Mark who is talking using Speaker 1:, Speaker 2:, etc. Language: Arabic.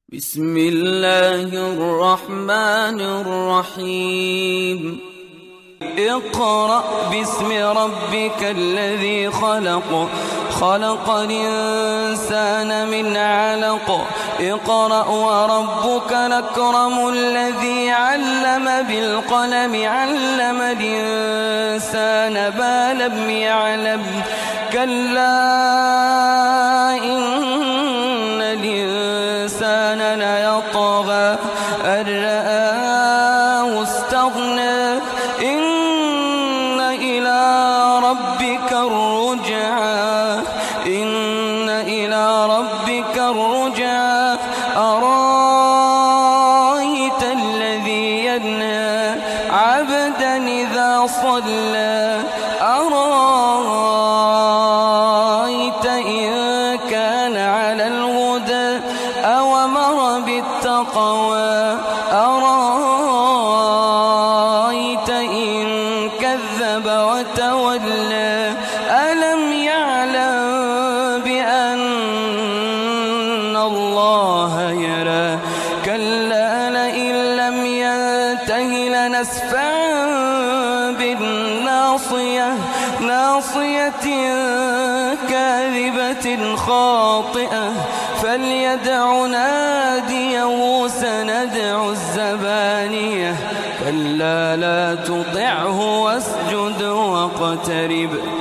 Speaker 1: بسم الله الرحمن الرحيم. اقرأ باسم ربك الذي خلق، خلق الإنسان من علق. اقرأ وربك الأكرم الذي علم بالقلم، علم الإنسان ما لم يعلم. كلا إن الإنسان ليطغى أن رآه استغنى. إن إلى ربك الرجعى، إن إلى ربك الرجعى. أرأيت الذي ينهى عبدا إذا صلى، أرأيت إن كان على الهدى أو أمر بالتقوى، أرأيت إن كذب وتولى. ألم يعلم بأن الله يرى. كلا لئن لم ينته لنسفعا بالناصية، ناصية كاذبة خاطئة. فليدع ناديه سندع الزبانية. كلا لا تطعه واسجد واقترب.